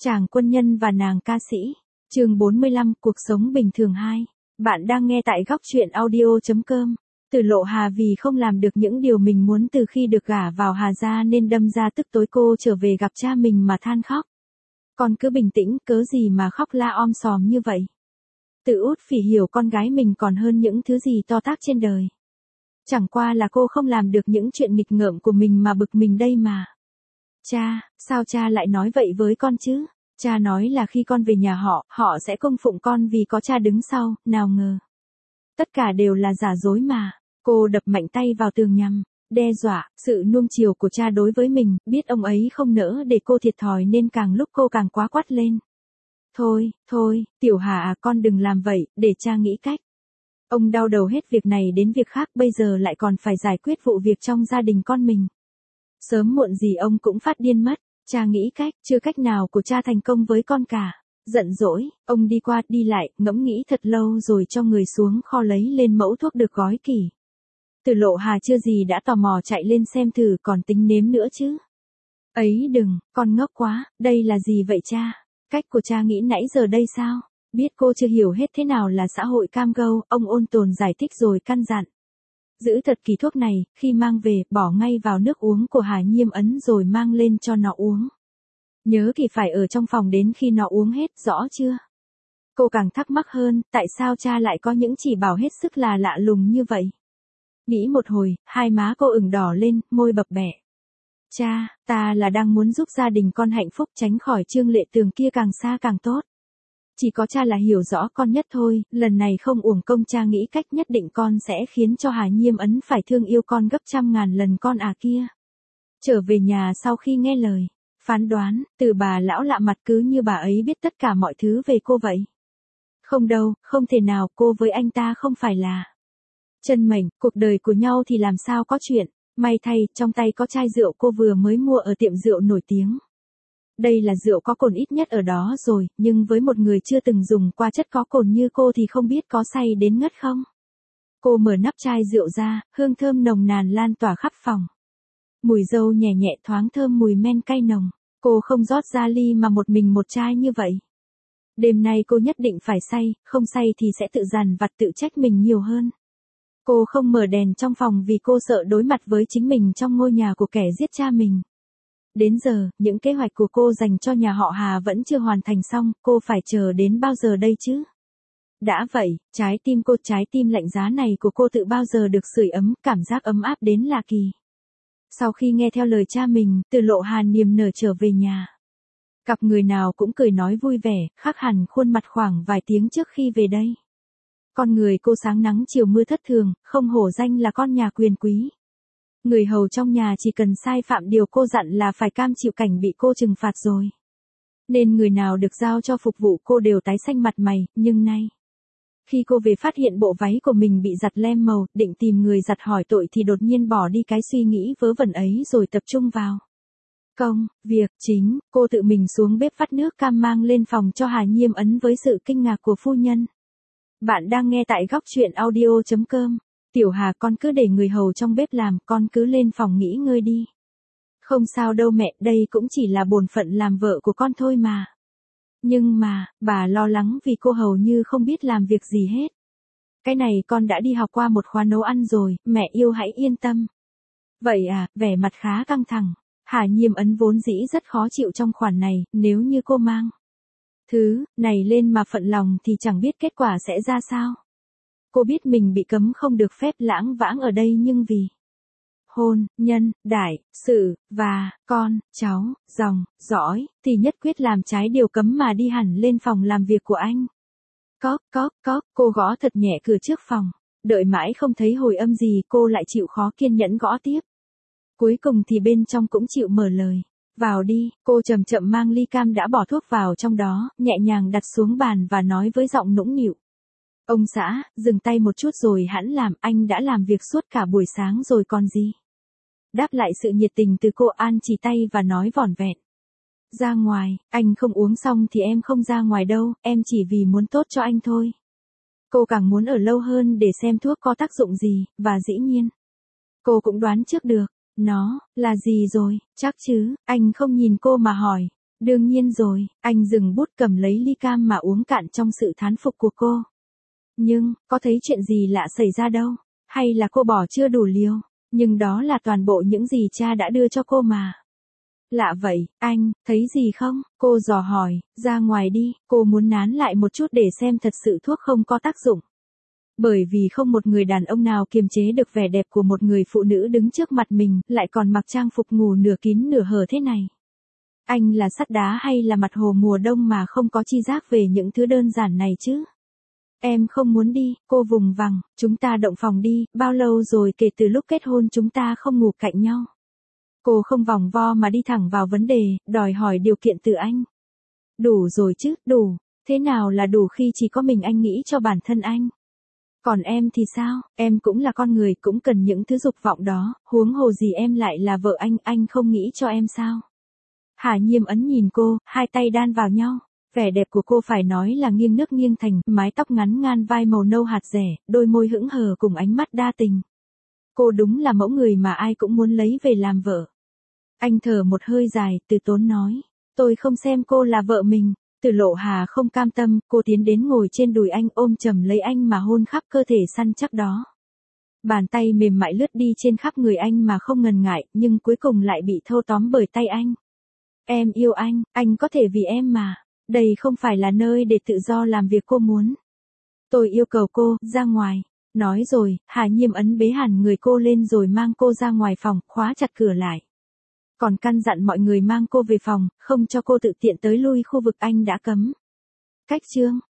Chàng quân nhân và nàng ca sĩ. Chương 45, cuộc sống bình thường 2. Bạn đang nghe tại góc truyện audio.com. Từ Lộ Hà vì không làm được những điều mình muốn từ khi được gả vào Hà gia nên đâm ra tức tối cô trở về gặp cha mình mà than khóc. Con cứ bình tĩnh, cớ gì mà khóc la om sòm như vậy. Từ Út Phỉ hiểu con gái mình còn hơn những thứ gì to tát trên đời. Chẳng qua là cô không làm được những chuyện nghịch ngợm của mình mà bực mình đây mà. Cha, sao cha lại nói vậy với con chứ? Cha nói là khi con về nhà họ, họ sẽ cung phụng con vì có cha đứng sau, nào ngờ. Tất cả đều là giả dối mà. Cô đập mạnh tay vào tường nhằm, đe dọa, sự nuông chiều của cha đối với mình, biết ông ấy không nỡ để cô thiệt thòi nên càng lúc cô càng quá quắt lên. Thôi, Tiểu Hà à, con đừng làm vậy, để cha nghĩ cách. Ông đau đầu hết việc này đến việc khác, bây giờ lại còn phải giải quyết vụ việc trong gia đình con mình. Sớm muộn gì ông cũng phát điên mất. Cha nghĩ cách, chưa cách nào của cha thành công với con cả. Giận dỗi, ông đi qua đi lại, ngẫm nghĩ thật lâu rồi cho người xuống kho lấy lên mẫu thuốc được gói kỹ. Từ Lộ Hà chưa gì đã tò mò chạy lên xem thử, còn tính nếm nữa chứ. Ấy đừng, con ngốc quá, đây là gì vậy cha? Cách của cha nghĩ nãy giờ đây sao? Biết cô chưa hiểu hết thế nào là xã hội cam go, ông ôn tồn giải thích rồi căn dặn. Giữ thật kỹ thuốc này, khi mang về, bỏ ngay vào nước uống của Hà Nhiêm Ấn rồi mang lên cho nó uống. Nhớ thì phải ở trong phòng đến khi nó uống hết, rõ chưa? Cô càng thắc mắc hơn, tại sao cha lại có những chỉ bảo hết sức là lạ lùng như vậy? Nghĩ một hồi, hai má cô ửng đỏ lên, môi bập bẹ. Cha, ta là đang muốn giúp gia đình con hạnh phúc, tránh khỏi Trương Lệ Tường kia càng xa càng tốt. Chỉ có cha là hiểu rõ con nhất thôi, lần này không uổng công cha nghĩ cách, nhất định con sẽ khiến cho Hà Nhiêm Ấn phải thương yêu con gấp trăm ngàn lần con à kia. Trở về nhà sau khi nghe lời phán đoán từ bà lão lạ mặt, cứ như bà ấy biết tất cả mọi thứ về cô vậy. Không đâu, không thể nào, cô với anh ta không phải là chân mệnh, cuộc đời của nhau thì làm sao có chuyện. May thay, trong tay có chai rượu cô vừa mới mua ở tiệm rượu nổi tiếng. Đây là rượu có cồn ít nhất ở đó rồi, nhưng với một người chưa từng dùng qua chất có cồn như cô thì không biết có say đến ngất không. Cô mở nắp chai rượu ra, hương thơm nồng nàn lan tỏa khắp phòng. Mùi dâu nhẹ nhẹ thoáng thơm mùi men cay nồng. Cô không rót ra ly mà một mình một chai như vậy. Đêm nay cô nhất định phải say, không say thì sẽ tự dằn vặt tự trách mình nhiều hơn. Cô không mở đèn trong phòng vì cô sợ đối mặt với chính mình trong ngôi nhà của kẻ giết cha mình. Đến giờ, những kế hoạch của cô dành cho nhà họ Hà vẫn chưa hoàn thành xong, cô phải chờ đến bao giờ đây chứ? Đã vậy, trái tim lạnh giá này của cô tự bao giờ được sưởi ấm, cảm giác ấm áp đến lạ kỳ. Sau khi nghe theo lời cha mình, Từ Lộ Hà niềm nở trở về nhà. Cặp người nào cũng cười nói vui vẻ, khác hẳn khuôn mặt khoảng vài tiếng trước khi về đây. Con người cô sáng nắng chiều mưa thất thường, không hổ danh là con nhà quyền quý. Người hầu trong nhà chỉ cần sai phạm điều cô dặn là phải cam chịu cảnh bị cô trừng phạt rồi. Nên người nào được giao cho phục vụ cô đều tái xanh mặt mày, nhưng nay, khi cô về phát hiện bộ váy của mình bị giặt lem màu, định tìm người giặt hỏi tội thì đột nhiên bỏ đi cái suy nghĩ vớ vẩn ấy rồi tập trung vào công việc chính. Cô tự mình xuống bếp vắt nước cam mang lên phòng cho Hà Nhiêm Ấn với sự kinh ngạc của phu nhân. Bạn đang nghe tại góc truyện audio.com. Tiểu Hà, con cứ để người hầu trong bếp làm, con cứ lên phòng nghỉ ngơi đi. Không sao đâu mẹ, đây cũng chỉ là bổn phận làm vợ của con thôi mà. Nhưng mà, bà lo lắng vì cô hầu như không biết làm việc gì hết. Cái này con đã đi học qua một khóa nấu ăn rồi, mẹ yêu hãy yên tâm. Vậy à, vẻ mặt khá căng thẳng. Hà Nhiêm Ấn vốn dĩ rất khó chịu trong khoản này, nếu như cô mang thứ này lên mà phận lòng thì chẳng biết kết quả sẽ ra sao. Cô biết mình bị cấm không được phép lãng vãng ở đây, nhưng vì hôn nhân, đại sự, và con, cháu, dòng, dõi, thì nhất quyết làm trái điều cấm mà đi hẳn lên phòng làm việc của anh. Cóp, cô gõ thật nhẹ cửa trước phòng. Đợi mãi không thấy hồi âm gì, cô lại chịu khó kiên nhẫn gõ tiếp. Cuối cùng thì bên trong cũng chịu mở lời. Vào đi, cô chậm chậm mang ly cam đã bỏ thuốc vào trong đó, nhẹ nhàng đặt xuống bàn và nói với giọng nũng nịu. Ông xã, dừng tay một chút rồi hẵng làm, anh đã làm việc suốt cả buổi sáng rồi còn gì. Đáp lại sự nhiệt tình từ cô, An chỉ tay và nói vỏn vẹn. Ra ngoài, anh không uống xong thì em không ra ngoài đâu, em chỉ vì muốn tốt cho anh thôi. Cô càng muốn ở lâu hơn để xem thuốc có tác dụng gì, và dĩ nhiên, cô cũng đoán trước được, nó là gì rồi, chắc chứ, anh không nhìn cô mà hỏi. Đương nhiên rồi, anh dừng bút cầm lấy ly cam mà uống cạn trong sự thán phục của cô. Nhưng, có thấy chuyện gì lạ xảy ra đâu, hay là cô bỏ chưa đủ liều, nhưng đó là toàn bộ những gì cha đã đưa cho cô mà. Lạ vậy, anh, thấy gì không? Cô dò hỏi, ra ngoài đi, cô muốn nán lại một chút để xem thật sự thuốc không có tác dụng. Bởi vì không một người đàn ông nào kiềm chế được vẻ đẹp của một người phụ nữ đứng trước mặt mình, lại còn mặc trang phục ngủ nửa kín nửa hở thế này. Anh là sắt đá hay là mặt hồ mùa đông mà không có chi giác về những thứ đơn giản này chứ? Em không muốn đi, cô vùng vằng, chúng ta động phòng đi, bao lâu rồi kể từ lúc kết hôn chúng ta không ngủ cạnh nhau. Cô không vòng vo mà đi thẳng vào vấn đề, đòi hỏi điều kiện từ anh. Đủ rồi chứ, đủ, thế nào là đủ khi chỉ có mình anh nghĩ cho bản thân anh? Còn em thì sao, em cũng là con người cũng cần những thứ dục vọng đó, huống hồ gì em lại là vợ anh không nghĩ cho em sao? Hà Nhiêm ấn nhìn cô, hai tay đan vào nhau. Vẻ đẹp của cô phải nói là nghiêng nước nghiêng thành, mái tóc ngắn ngan vai màu nâu hạt rẻ, đôi môi hững hờ cùng ánh mắt đa tình. Cô đúng là mẫu người mà ai cũng muốn lấy về làm vợ. Anh thở một hơi dài, từ tốn nói. Tôi không xem cô là vợ mình. Từ Lộ Hà không cam tâm, cô tiến đến ngồi trên đùi anh ôm chầm lấy anh mà hôn khắp cơ thể săn chắc đó. Bàn tay mềm mại lướt đi trên khắp người anh mà không ngần ngại, nhưng cuối cùng lại bị thâu tóm bởi tay anh. Em yêu anh có thể vì em mà. Đây không phải là nơi để tự do làm việc cô muốn. Tôi yêu cầu cô, ra ngoài. Nói rồi, Hà Nhiêm ấn bế hẳn người cô lên rồi mang cô ra ngoài phòng, khóa chặt cửa lại. Còn căn dặn mọi người mang cô về phòng, không cho cô tự tiện tới lui khu vực anh đã cấm. Cách chương